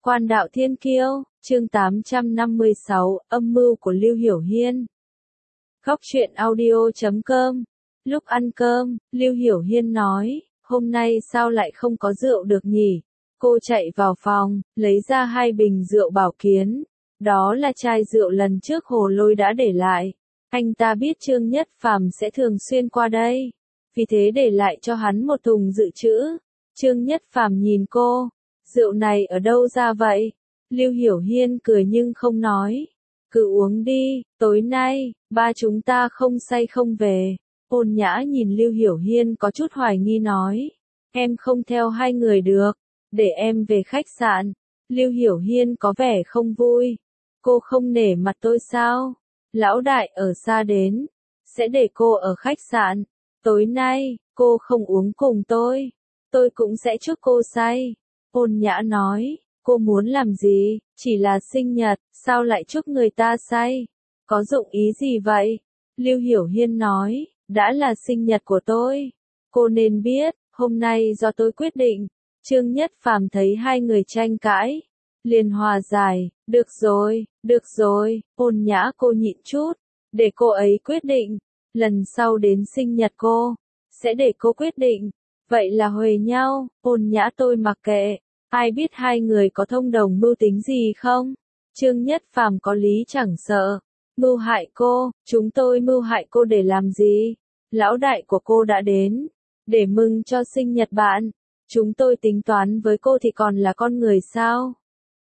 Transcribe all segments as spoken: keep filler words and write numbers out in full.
Quan đạo thiên kiêu, chương tám trăm năm mươi sáu, âm mưu của Lưu Hiểu Hiên. Góc truyện audio chấm com. Lúc ăn cơm, Lưu Hiểu Hiên nói, hôm nay sao lại không có rượu được nhỉ? Cô chạy vào phòng, lấy ra hai bình rượu Bảo Kiến. Đó là chai rượu lần trước Hồ Lôi đã để lại. Anh ta biết Trương Nhất Phàm sẽ thường xuyên qua đây, vì thế để lại cho hắn một thùng dự trữ. Trương Nhất Phàm nhìn cô, rượu này ở đâu ra vậy? Lưu Hiểu Hiên cười nhưng không nói. Cứ uống đi, tối nay, ba chúng ta không say không về. Ôn Nhã nhìn Lưu Hiểu Hiên có chút hoài nghi nói. Em không theo hai người được, để em về khách sạn. Lưu Hiểu Hiên có vẻ không vui. Cô không nể mặt tôi sao? Lão đại ở xa đến, sẽ để cô ở khách sạn. Tối nay, cô không uống cùng tôi, tôi cũng sẽ chúc cô say. Ôn Nhã nói, cô muốn làm gì? Chỉ là sinh nhật, sao lại chúc người ta say? Có dụng ý gì vậy? Lưu Hiểu Hiên nói, đã là sinh nhật của tôi, cô nên biết, hôm nay do tôi quyết định. Trương Nhất Phàm thấy hai người tranh cãi, liền hòa giải, được rồi, được rồi, Ôn Nhã cô nhịn chút, để cô ấy quyết định, lần sau đến sinh nhật cô, sẽ để cô quyết định. Vậy là huề nhau, Ôn Nhã tôi mặc kệ, ai biết hai người có thông đồng mưu tính gì không? Trương Nhất Phàm có lý chẳng sợ, mưu hại cô, chúng tôi mưu hại cô để làm gì? Lão đại của cô đã đến, để mừng cho sinh nhật bạn, chúng tôi tính toán với cô thì còn là con người sao?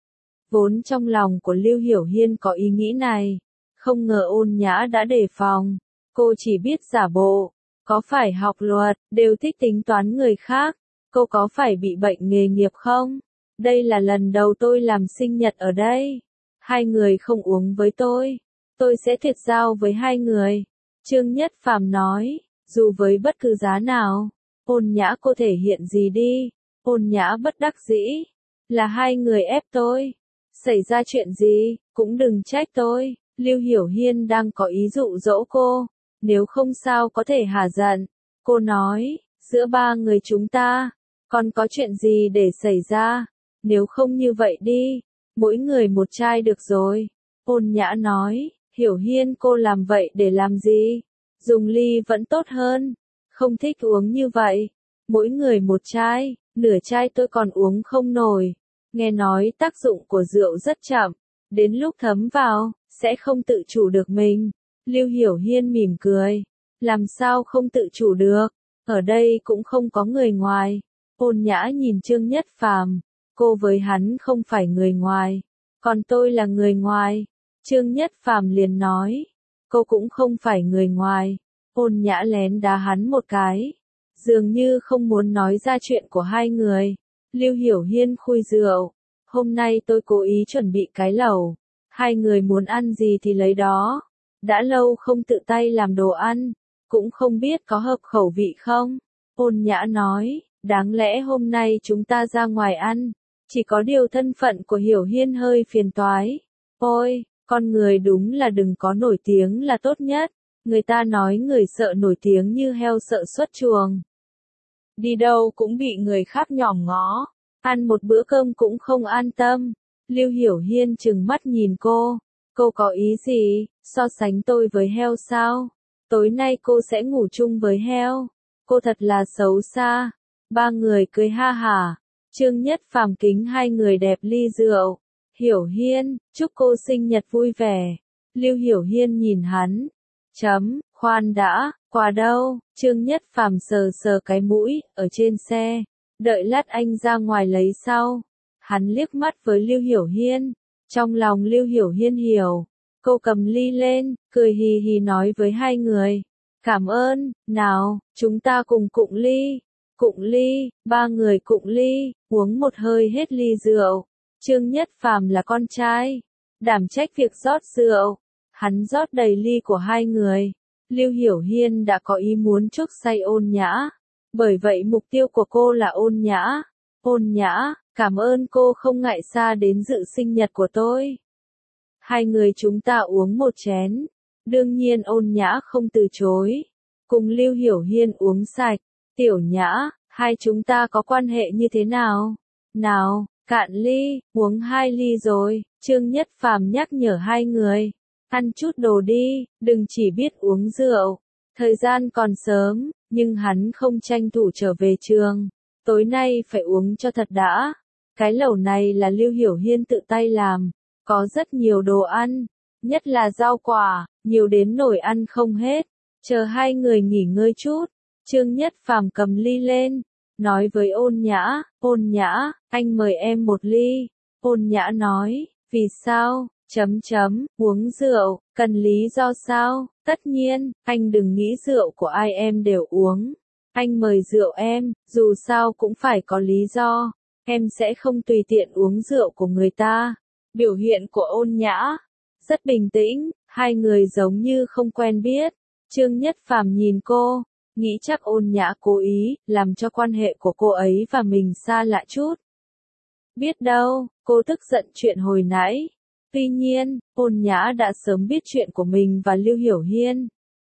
Vốn trong lòng của Lưu Hiểu Hiên có ý nghĩ này, không ngờ Ôn Nhã đã đề phòng, cô chỉ biết giả bộ, có phải học luật, đều thích tính toán người khác, cô có phải bị bệnh nghề nghiệp không? Đây là lần đầu tôi làm sinh nhật ở đây, hai người không uống với tôi, tôi sẽ thiệt giao với hai người. Trương Nhất Phàm nói, dù với bất cứ giá nào, Ôn Nhã cô thể hiện gì đi? Ôn Nhã bất đắc dĩ, là hai người ép tôi. Xảy ra chuyện gì, cũng đừng trách tôi. Lưu Hiểu Hiên đang có ý dụ dỗ cô, nếu không sao có thể hả giận. Cô nói, giữa ba người chúng ta, còn có chuyện gì để xảy ra? Nếu không như vậy đi, mỗi người một chai được rồi. Ôn Nhã nói, Hiểu Hiên cô làm vậy để làm gì? Dùng ly vẫn tốt hơn, không thích uống như vậy. Mỗi người một chai, nửa chai tôi còn uống không nổi. Nghe nói tác dụng của rượu rất chậm, đến lúc thấm vào, sẽ không tự chủ được mình. Lưu Hiểu Hiên mỉm cười, làm sao không tự chủ được, ở đây cũng không có người ngoài. Ôn Nhã nhìn Trương Nhất Phàm, cô với hắn không phải người ngoài, còn tôi là người ngoài. Trương Nhất Phàm liền nói, cô cũng không phải người ngoài. Ôn Nhã lén đá hắn một cái, dường như không muốn nói ra chuyện của hai người. Lưu Hiểu Hiên khui rượu, hôm nay tôi cố ý chuẩn bị cái lẩu, hai người muốn ăn gì thì lấy đó. Đã lâu không tự tay làm đồ ăn, cũng không biết có hợp khẩu vị không? Ôn Nhã nói, đáng lẽ hôm nay chúng ta ra ngoài ăn, chỉ có điều thân phận của Hiểu Hiên hơi phiền toái. Ôi, con người đúng là đừng có nổi tiếng là tốt nhất, người ta nói người sợ nổi tiếng như heo sợ xuất chuồng. Đi đâu cũng bị người khác nhòm ngó, ăn một bữa cơm cũng không an tâm. Lưu Hiểu Hiên trừng mắt nhìn cô, cô có ý gì, so sánh tôi với heo sao? Tối nay cô sẽ ngủ chung với heo, cô thật là xấu xa. Ba người cười ha hả, Trương Nhất Phàm kính hai người đẹp ly rượu. Hiểu Hiên, chúc cô sinh nhật vui vẻ. Lưu Hiểu Hiên nhìn hắn, chấm, khoan đã, quà đâu? Trương Nhất Phàm sờ sờ cái mũi, ở trên xe, đợi lát anh ra ngoài lấy sau. Hắn liếc mắt với Lưu Hiểu Hiên, trong lòng Lưu Hiểu Hiên hiểu, cô cầm ly lên, cười hì hì nói với hai người, cảm ơn, nào, chúng ta cùng cụng ly, cụng ly, ba người cụng ly, uống một hơi hết ly rượu. Trương Nhất Phàm là con trai, đảm trách việc rót rượu, hắn rót đầy ly của hai người. Lưu Hiểu Hiên đã có ý muốn chuốc say Ôn Nhã, bởi vậy mục tiêu của cô là Ôn Nhã. Ôn Nhã, cảm ơn cô không ngại xa đến dự sinh nhật của tôi. Hai người chúng ta uống một chén, đương nhiên Ôn Nhã không từ chối, cùng Lưu Hiểu Hiên uống sạch. Tiểu Nhã, hai chúng ta có quan hệ như thế nào? Nào, Cạn ly, uống hai ly rồi, Trương Nhất Phàm nhắc nhở hai người. Ăn chút đồ đi, đừng chỉ biết uống rượu. Thời gian còn sớm, nhưng hắn không tranh thủ trở về trường. Tối nay phải uống cho thật đã. Cái lẩu này là Lưu Hiểu Hiên tự tay làm, có rất nhiều đồ ăn, nhất là rau quả, nhiều đến nổi ăn không hết. Chờ hai người nghỉ ngơi chút, Trương Nhất Phàm cầm ly lên, nói với Ôn Nhã, Ôn Nhã, anh mời em một ly. Ôn Nhã nói, vì sao, chấm chấm, uống rượu, cần lý do sao, tất nhiên, anh đừng nghĩ rượu của ai em đều uống. Anh mời rượu em, dù sao cũng phải có lý do, em sẽ không tùy tiện uống rượu của người ta. Biểu hiện của Ôn Nhã rất bình tĩnh, hai người giống như không quen biết. Trương Nhất Phàm nhìn cô, nghĩ chắc Ôn Nhã cố ý, làm cho quan hệ của cô ấy và mình xa lạ chút. Biết đâu, cô tức giận chuyện hồi nãy. Tuy nhiên, Ôn Nhã đã sớm biết chuyện của mình và Lưu Hiểu Hiên.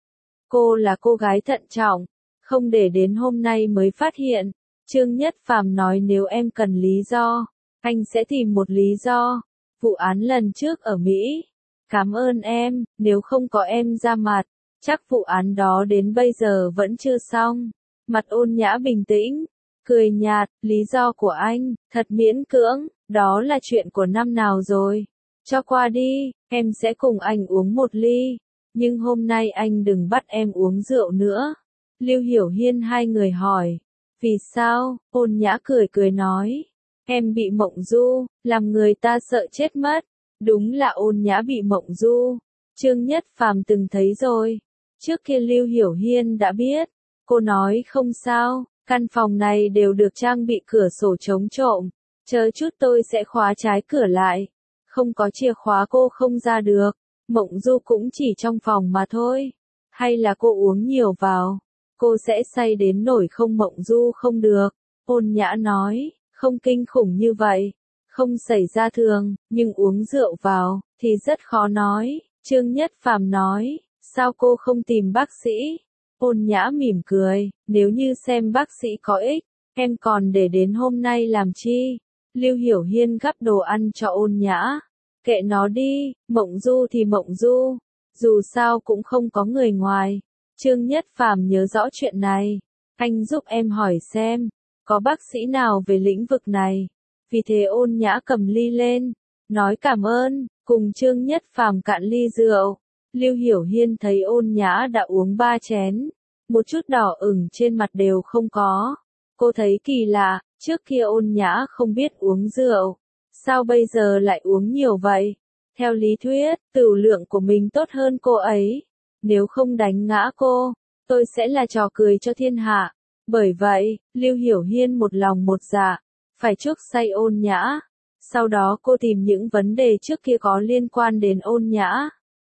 Cô là cô gái thận trọng, không để đến hôm nay mới phát hiện. Trương Nhất Phàm nói nếu em cần lý do, anh sẽ tìm một lý do. Vụ án lần trước ở Mỹ. Cảm ơn em, nếu không có em ra mặt, chắc vụ án đó đến bây giờ vẫn chưa xong. Mặt Ôn Nhã bình tĩnh, cười nhạt, lý do của anh, thật miễn cưỡng, đó là chuyện của năm nào rồi. Cho qua đi, em sẽ cùng anh uống một ly, nhưng hôm nay anh đừng bắt em uống rượu nữa. Lưu Hiểu Hiên hai người hỏi, vì sao? Ôn Nhã cười cười nói, em bị mộng du, làm người ta sợ chết mất. Đúng là Ôn Nhã bị mộng du. Trương Nhất Phàm từng thấy rồi. Trước kia Lưu Hiểu Hiên đã biết. Cô nói không sao, căn phòng này đều được trang bị cửa sổ chống trộm. Chờ chút tôi sẽ khóa trái cửa lại. Không có chìa khóa cô không ra được. Mộng du cũng chỉ trong phòng mà thôi. Hay là cô uống nhiều vào, cô sẽ say đến nổi không mộng du không được. Ôn Nhã nói, không kinh khủng như vậy. Không xảy ra thường, nhưng uống rượu vào, thì rất khó nói. Trương Nhất Phàm nói, sao cô không tìm bác sĩ? Ôn Nhã mỉm cười, nếu như xem bác sĩ có ích, em còn để đến hôm nay làm chi? Lưu Hiểu Hiên gắp đồ ăn cho Ôn Nhã. Kệ nó đi, mộng du thì mộng du, dù sao cũng không có người ngoài. Trương Nhất Phàm nhớ rõ chuyện này. Anh giúp em hỏi xem, có bác sĩ nào về lĩnh vực này? Vì thế Ôn Nhã cầm ly lên, nói cảm ơn, cùng Trương Nhất Phàm cạn ly rượu. Lưu Hiểu Hiên thấy Ôn Nhã đã uống ba chén, một chút đỏ ửng trên mặt đều không có. Cô thấy kỳ lạ, trước kia Ôn Nhã không biết uống rượu, sao bây giờ lại uống nhiều vậy? Theo lý thuyết, tửu lượng của mình tốt hơn cô ấy. Nếu không đánh ngã cô, tôi sẽ là trò cười cho thiên hạ. Bởi vậy, Lưu Hiểu Hiên một lòng một dạ, phải chuốc say Ôn Nhã. Sau đó cô tìm những vấn đề trước kia có liên quan đến Ôn Nhã.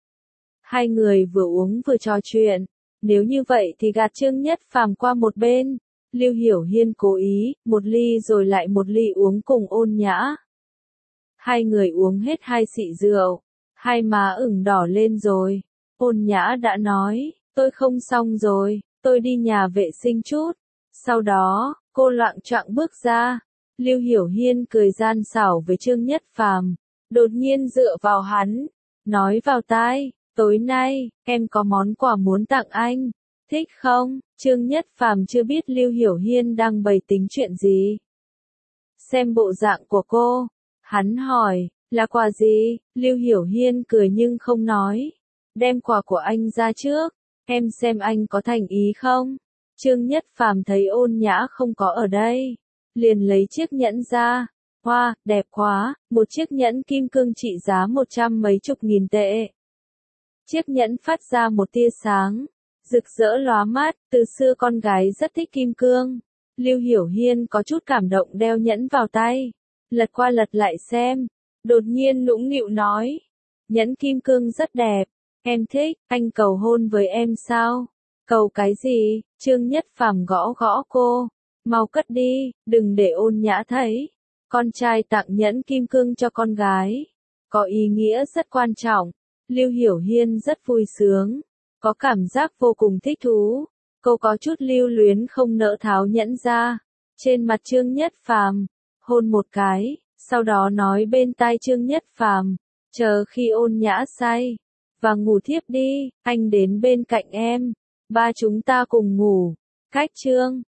Hai người vừa uống vừa trò chuyện. Nếu như vậy thì gạt Trương Nhất Phàm qua một bên. Lưu Hiểu Hiên cố ý, một ly rồi lại một ly uống cùng Ôn Nhã. Hai người uống hết hai xị rượu, hai má ửng đỏ lên rồi. Ôn Nhã đã nói, tôi không xong rồi, tôi đi nhà vệ sinh chút. Sau đó, cô loạng choạng bước ra. Lưu Hiểu Hiên cười gian xảo với Trương Nhất Phàm, đột nhiên dựa vào hắn, nói vào tai, tối nay, em có món quà muốn tặng anh, thích không? Trương Nhất Phàm chưa biết Lưu Hiểu Hiên đang bày tính chuyện gì. Xem bộ dạng của cô, hắn hỏi, là quà gì? Lưu Hiểu Hiên cười nhưng không nói. Đem quà của anh ra trước, em xem anh có thành ý không? Trương Nhất Phàm thấy Ôn Nhã không có ở đây, liền lấy chiếc nhẫn ra. Hoa, wow, đẹp quá, một chiếc nhẫn kim cương trị giá một trăm mấy chục nghìn tệ. Chiếc nhẫn phát ra một tia sáng, rực rỡ lóa mắt, từ xưa con gái rất thích kim cương. Lưu Hiểu Hiên có chút cảm động đeo nhẫn vào tay, lật qua lật lại xem, đột nhiên nũng nịu nói, nhẫn kim cương rất đẹp, em thích, anh cầu hôn với em sao? Cầu cái gì? Trương Nhất Phàm gõ gõ cô, mau cất đi, đừng để Ôn Nhã thấy. Con trai tặng nhẫn kim cương cho con gái, có ý nghĩa rất quan trọng. Lưu Hiểu Hiên rất vui sướng, có cảm giác vô cùng thích thú. Cô có chút lưu luyến không nỡ tháo nhẫn ra. Trên mặt Trương Nhất Phàm, hôn một cái, Sau đó nói bên tai Trương Nhất Phàm, chờ khi Ôn Nhã say và ngủ thiếp đi, anh đến bên cạnh em, ba chúng ta cùng ngủ. Cách Trương